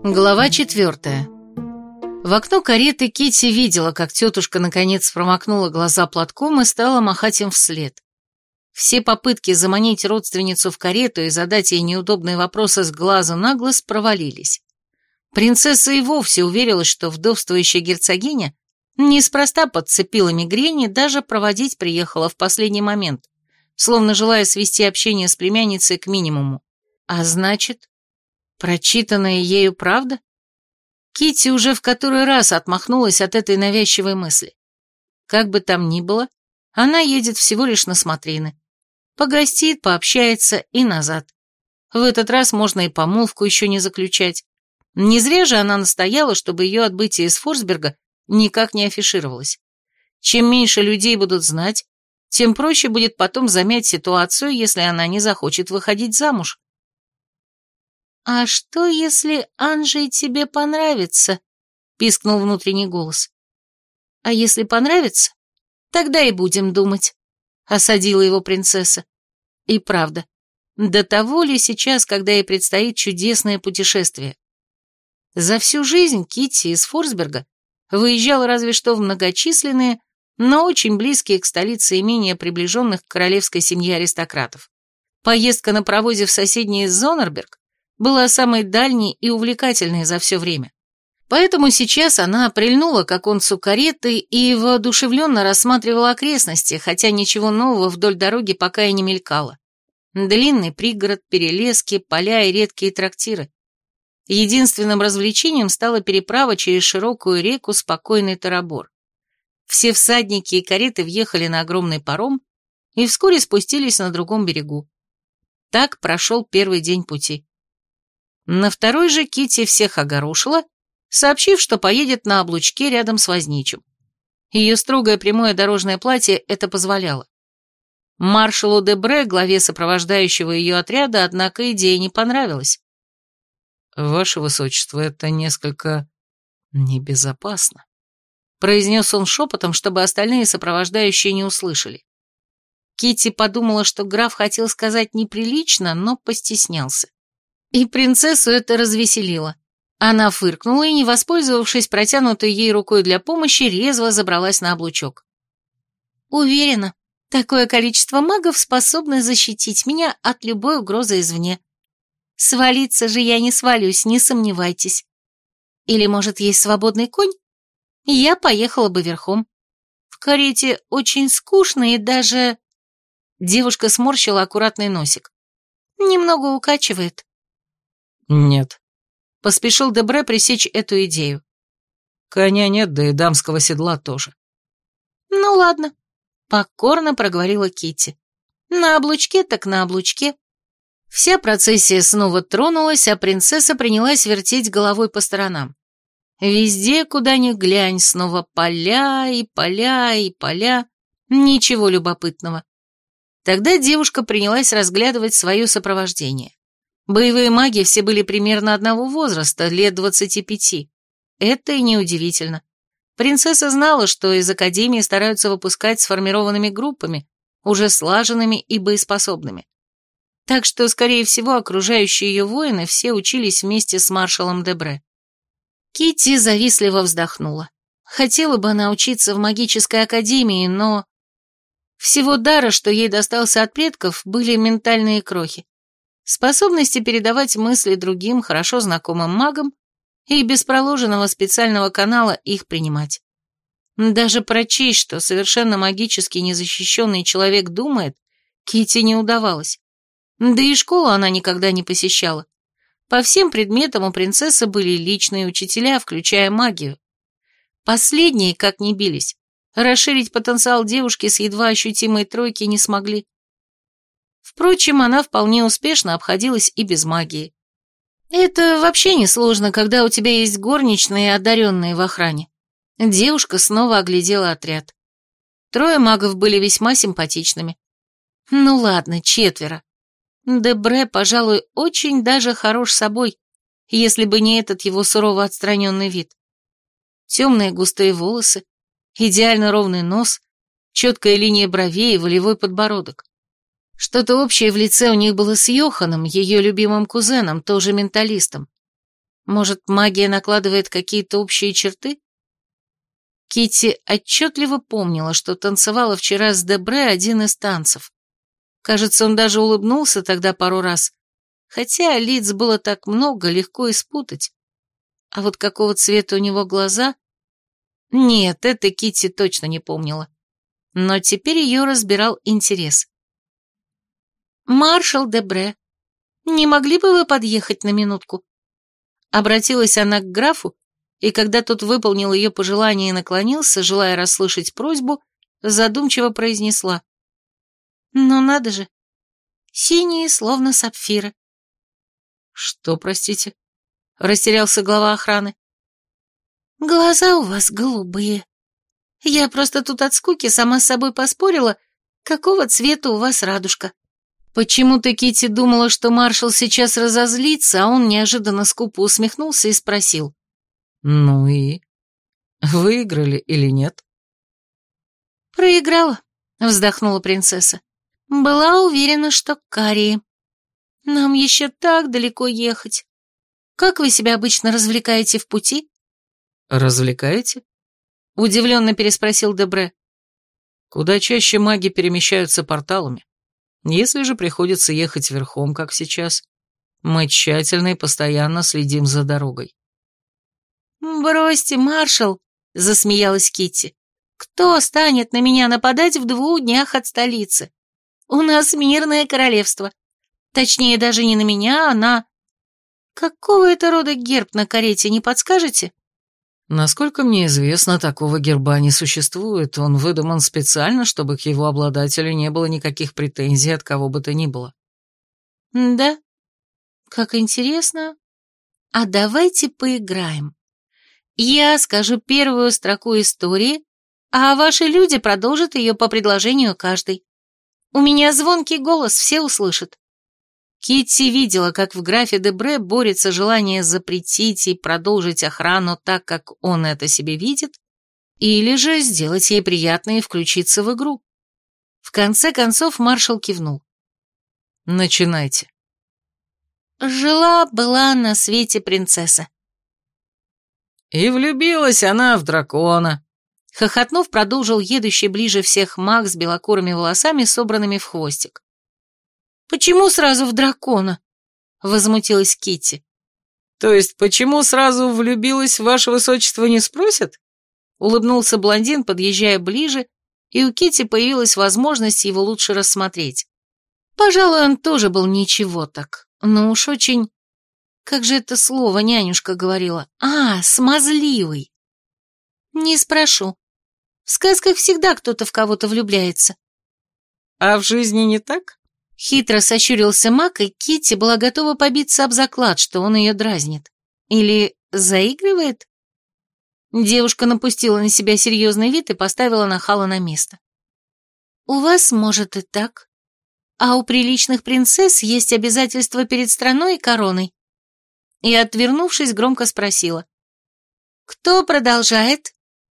Глава 4. В окно кареты Китти видела, как тетушка наконец промокнула глаза платком и стала махать им вслед. Все попытки заманить родственницу в карету и задать ей неудобные вопросы с глазу на глаз провалились. Принцесса и вовсе уверилась, что вдовствующая герцогиня неспроста подцепила мигрень и даже проводить приехала в последний момент, словно желая свести общение с племянницей к минимуму. А значит, прочитанная ею правда? Китти уже в который раз отмахнулась от этой навязчивой мысли. Как бы там ни было, она едет всего лишь на смотрины. Погостит, пообщается и назад. В этот раз можно и помолвку еще не заключать. Не зря же она настояла, чтобы ее отбытие из Форсберга никак не афишировалось. Чем меньше людей будут знать, тем проще будет потом замять ситуацию, если она не захочет выходить замуж. «А что, если Анжей тебе понравится?» — пискнул внутренний голос. «А если понравится, тогда и будем думать», — осадила его принцесса. И правда, до того ли сейчас, когда ей предстоит чудесное путешествие? За всю жизнь Китти из Форсберга выезжала разве что в многочисленные, но очень близкие к столице имения приближенных к королевской семье аристократов. Поездка на паровозе в соседний Зоннерберг была самой дальней и увлекательной за все время. Поэтому сейчас она прильнула к оконцу кареты и воодушевленно рассматривала окрестности, хотя ничего нового вдоль дороги пока и не мелькало. Длинный пригород, перелески, поля и редкие трактиры. Единственным развлечением стала переправа через широкую реку спокойный Тарабор. Все всадники и кареты въехали на огромный паром и вскоре спустились на другом берегу. Так прошел первый день пути. На второй же Китти всех огорошила, сообщив, что поедет на облучке рядом с возничим. Ее строгое прямое дорожное платье это позволяло. Маршалу Дебре, главе сопровождающего ее отряда, однако идея не понравилась. «Ваше высочество, это несколько небезопасно», — произнес он шепотом, чтобы остальные сопровождающие не услышали. Китти подумала, что граф хотел сказать неприлично, но постеснялся. И принцессу это развеселило. Она фыркнула и, не воспользовавшись протянутой ей рукой для помощи, резво забралась на облучок. «Уверена, такое количество магов способно защитить меня от любой угрозы извне. Свалиться же я не свалюсь, не сомневайтесь. Или, может, есть свободный конь? Я поехала бы верхом. В карете очень скучно и даже...» Девушка сморщила аккуратный носик. «Немного укачивает». «Нет», — поспешил Дебре пресечь эту идею. «Коня нет, да и дамского седла тоже». «Ну ладно», — покорно проговорила Китти. «На облучке так на облучке». Вся процессия снова тронулась, а принцесса принялась вертеть головой по сторонам. Везде, куда ни глянь, снова поля и поля и поля, ничего любопытного. Тогда девушка принялась разглядывать свое сопровождение. Боевые маги все были примерно одного возраста, лет 25. Это и неудивительно. Принцесса знала, что из академии стараются выпускать сформированными группами, уже слаженными и боеспособными. Так что, скорее всего, окружающие ее воины все учились вместе с маршалом Дебре. Китти завистливо вздохнула. Хотела бы она учиться в магической академии, но... Всего дара, что ей достался от предков, были ментальные крохи. Способности передавать мысли другим, хорошо знакомым магам и без проложенного специального канала их принимать. Даже прочесть, что совершенно магически незащищенный человек думает, Китти не удавалось. Да и школу она никогда не посещала. По всем предметам у принцессы были личные учителя, включая магию. Последние, как ни бились, расширить потенциал девушки с едва ощутимой тройки не смогли. Впрочем, она вполне успешно обходилась и без магии. Это вообще несложно, когда у тебя есть горничные и одаренные в охране. Девушка снова оглядела отряд. 3 магов были весьма симпатичными. Ну ладно, 4. Дебре, пожалуй, очень даже хорош собой, если бы не этот его сурово отстраненный вид. Темные густые волосы, идеально ровный нос, четкая линия бровей и волевой подбородок. Что-то общее в лице у них было с Йоханом, ее любимым кузеном, тоже менталистом. Может, магия накладывает какие-то общие черты? Китти отчетливо помнила, что танцевала вчера с Дебре один из танцев. Кажется, он даже улыбнулся тогда пару раз, хотя лиц было так много, легко и спутать. А вот какого цвета у него глаза? Нет, это Китти точно не помнила. Но теперь ее разбирал интерес. «Маршал Дебре, не могли бы вы подъехать на минутку?» Обратилась она к графу, и когда тот выполнил ее пожелание и наклонился, желая расслышать просьбу, задумчиво произнесла: «Ну надо же, синие, словно сапфиры». «Что, простите?» — растерялся глава охраны. «Глаза у вас голубые. Я просто тут от скуки сама с собой поспорила, какого цвета у вас радужка». Почему-то Китти думала, что маршал сейчас разозлится, а он неожиданно скупо усмехнулся и спросил: «Ну и? Выиграли или нет?» «Проиграла», — вздохнула принцесса. «Была уверена, что карие. Нам еще так далеко ехать. Как вы себя обычно развлекаете в пути?» «Развлекаете?» — удивленно переспросил Дебре. «Куда чаще маги перемещаются порталами. Если же приходится ехать верхом, как сейчас, мы тщательно и постоянно следим за дорогой». «Бросьте, маршал», — засмеялась Китти. «Кто станет на меня нападать в 2 днях от столицы? У нас мирное королевство. Точнее, даже не на меня, а на... Какого это рода герб на карете, не подскажете?» Насколько мне известно, такого герба не существует. Он выдуман специально, чтобы к его обладателю не было никаких претензий от кого бы то ни было. «Да? Как интересно. А давайте поиграем. Я скажу первую строку истории, а ваши люди продолжат ее по предложению каждый. У меня звонкий голос, все услышат». Китти видела, как в графе Дебре борется желание запретить и продолжить охрану так, как он это себе видит, или же сделать ей приятно и включиться в игру. В конце концов маршал кивнул. «Начинайте». Жила-была на свете принцесса. «И влюбилась она в дракона», — хохотнув, продолжил едущий ближе всех маг с белокурыми волосами, собранными в хвостик. «Почему сразу в дракона?» — возмутилась Китти. «То есть почему сразу влюбилась в ваше высочество, не спросят?» — улыбнулся блондин, подъезжая ближе, и у Китти появилась возможность его лучше рассмотреть. Пожалуй, он тоже был ничего так, но уж очень... Как же это слово нянюшка говорила? Смазливый. «Не спрошу. В сказках всегда кто-то в кого-то влюбляется». «А в жизни не так?» Хитро сощурился маг, и Китти была готова побиться об заклад, что он ее дразнит. Или заигрывает? Девушка напустила на себя серьезный вид и поставила нахала на место. «У вас, может, и так. А у приличных принцесс есть обязательства перед страной и короной». И, отвернувшись, громко спросила: «Кто продолжает?»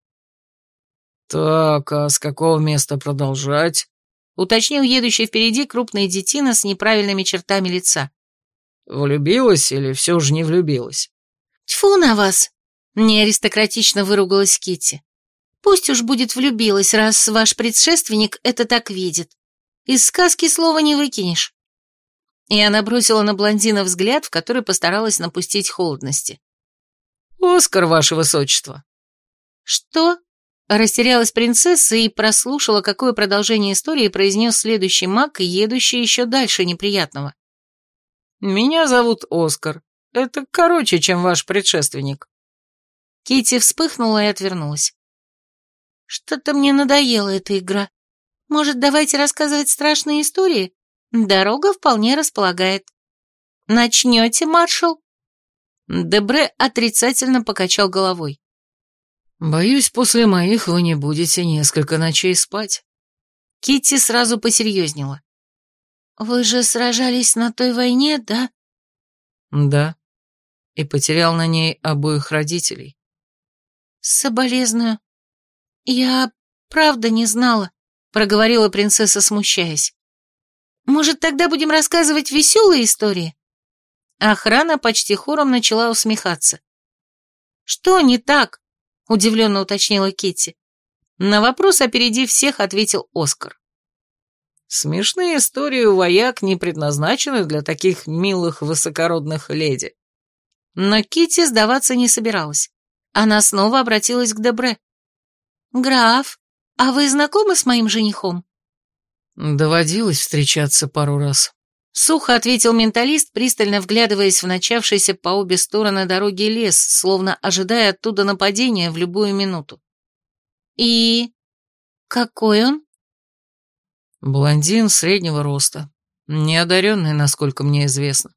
«Так, а с какого места продолжать?» — уточнил едущий впереди крупный детина с неправильными чертами лица. «Влюбилась или все же не влюбилась?» «Тьфу на вас!» — неаристократично выругалась Китти. «Пусть уж будет влюбилась, раз ваш предшественник это так видит. Из сказки слова не выкинешь». И она бросила на блондина взгляд, в который постаралась напустить холодности. «Оскар, ваше высочество». «Что?» — растерялась принцесса и прослушала, какое продолжение истории произнес следующий маг, едущий еще дальше неприятного. «Меня зовут Оскар. Это короче, чем ваш предшественник». Китти вспыхнула и отвернулась. «Что-то мне надоела эта игра. Может, давайте рассказывать страшные истории? Дорога вполне располагает. Начнете, маршал?» Дебре отрицательно покачал головой. «Боюсь, после моих вы не будете несколько ночей спать». Китти сразу посерьезнела. «Вы же сражались на той войне, да?» «Да. И потерял на ней обоих родителей». «Соболезную. Я правда не знала», — проговорила принцесса, смущаясь. «Может, тогда будем рассказывать веселые истории?» Охрана почти хором начала усмехаться. «Что не так?» – удивленно уточнила Китти. На вопрос, опередив всех, ответил Оскар. Смешные истории у вояк не предназначены для таких милых высокородных леди. Но Китти сдаваться не собиралась. Она снова обратилась к Дебре. «Граф, а вы знакомы с моим женихом?» Доводилось встречаться пару раз. Сухо ответил менталист, пристально вглядываясь в начавшийся по обе стороны дороги лес, словно ожидая оттуда нападения в любую минуту. «И... какой он?» Блондин среднего роста, неодаренный, насколько мне известно.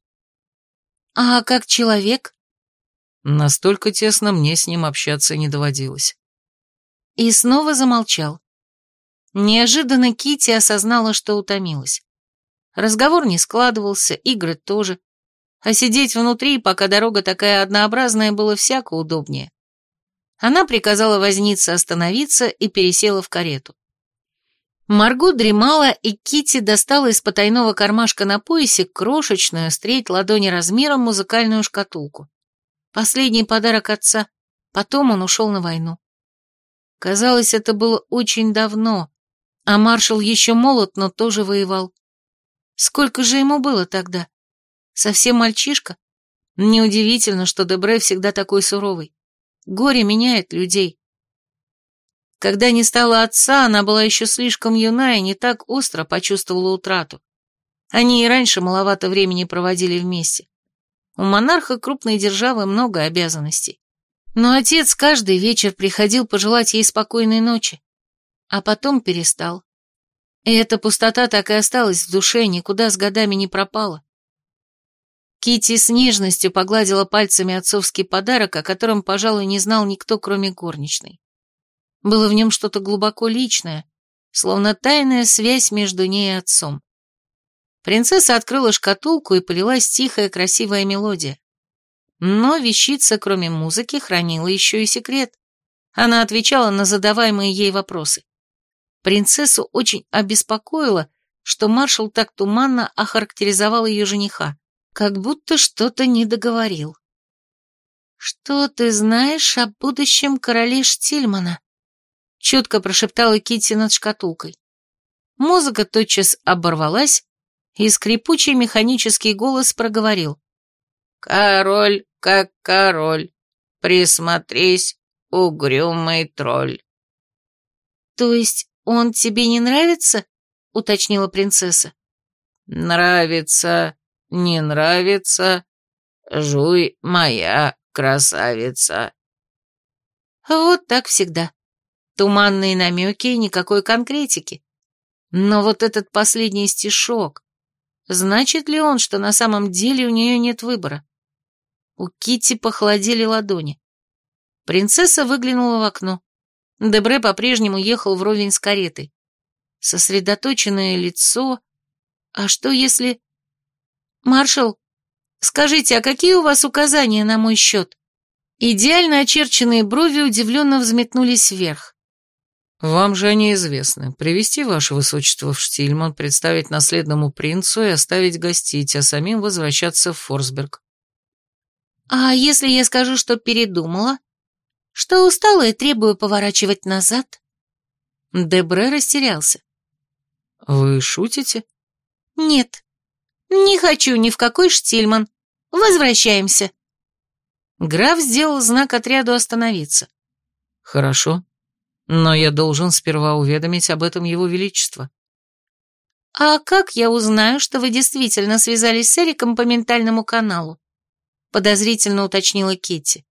«А как человек?» Настолько тесно мне с ним общаться не доводилось. И снова замолчал. Неожиданно Китти осознала, что утомилась. Разговор не складывался, игры тоже. А сидеть внутри, пока дорога такая однообразная, было всяко удобнее. Она приказала вознице остановиться и пересела в карету. Марго дремала, и Китти достала из потайного кармашка на поясе крошечную, с треть ладони размером, музыкальную шкатулку. Последний подарок отца, потом он ушел на войну. Казалось, это было очень давно, а маршал еще молод, но тоже воевал. Сколько же ему было тогда? Совсем мальчишка? Неудивительно, что Дебре всегда такой суровый. Горе меняет людей. Когда не стало отца, она была еще слишком юна и не так остро почувствовала утрату. Они и раньше маловато времени проводили вместе. У монарха крупной державы много обязанностей. Но отец каждый вечер приходил пожелать ей спокойной ночи, а потом перестал. И эта пустота так и осталась в душе, никуда с годами не пропала. Китти с нежностью погладила пальцами отцовский подарок, о котором, пожалуй, не знал никто, кроме горничной. Было в нем что-то глубоко личное, словно тайная связь между ней и отцом. Принцесса открыла шкатулку, и полилась тихая красивая мелодия. Но вещица, кроме музыки, хранила еще и секрет. Она отвечала на задаваемые ей вопросы. Принцессу очень обеспокоило, что маршал так туманно охарактеризовал ее жениха, как будто что-то не договорил. «Что ты знаешь о будущем короле Штильмана?» — чутко прошептала Китти над шкатулкой. Музыка тотчас оборвалась, и скрипучий механический голос проговорил. «Король как король, присмотрись, угрюмый тролль». «То есть он тебе не нравится?» — уточнила принцесса. «Нравится, не нравится, жуй, моя красавица». Вот так всегда. Туманные намеки и никакой конкретики. Но вот этот последний стишок, значит ли он, что на самом деле у нее нет выбора? У Китти похолодели ладони. Принцесса выглянула в окно. Дебре по-прежнему ехал вровень с каретой. Сосредоточенное лицо. А что если... «Маршал, скажите, а какие у вас указания на мой счет?» Идеально очерченные брови удивленно взметнулись вверх. Вам же они известны. Привести ваше высочество в Штильман, представить наследному принцу и оставить гостить, а самим возвращаться в Форсберг. А если я скажу, что передумала? Что устала и требую поворачивать назад? Дебре растерялся. Вы шутите? Нет, не хочу ни в какой Штильман. Возвращаемся. Граф сделал знак отряду остановиться. Хорошо, но я должен сперва уведомить об этом его величество. А как я узнаю, что вы действительно связались с Эриком по ментальному каналу? Подозрительно уточнила Китти.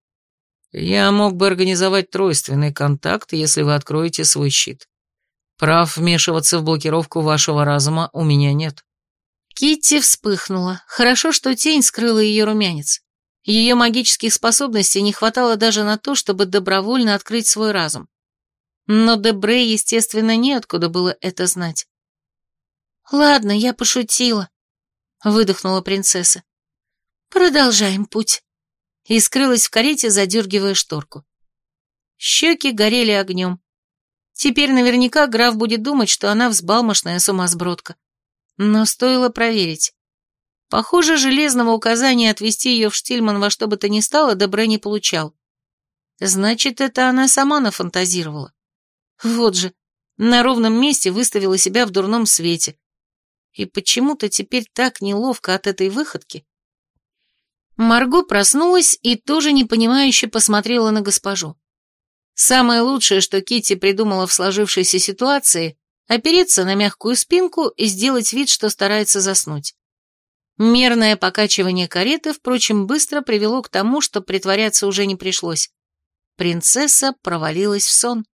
Я мог бы организовать тройственный контакт, если вы откроете свой щит. Прав вмешиваться в блокировку вашего разума у меня нет. Китти вспыхнула. Хорошо, что тень скрыла ее румянец. Ее магических способностей не хватало даже на то, чтобы добровольно открыть свой разум. Но Дебре, естественно, неоткуда было это знать. «Ладно, я пошутила», — выдохнула принцесса. «Продолжаем путь». И скрылась в карете, задергивая шторку. Щеки горели огнем. Теперь наверняка граф будет думать, что она взбалмошная сумасбродка. Но стоило проверить. Похоже, железного указания отвезти ее в Штильман во что бы то ни стало Дебре не получал. Значит, это она сама нафантазировала. Вот же, на ровном месте выставила себя в дурном свете. И почему-то теперь так неловко от этой выходки. Марго проснулась и тоже непонимающе посмотрела на госпожу. Самое лучшее, что Китти придумала в сложившейся ситуации, опереться на мягкую спинку и сделать вид, что старается заснуть. Мерное покачивание кареты, впрочем, быстро привело к тому, что притворяться уже не пришлось. Принцесса провалилась в сон.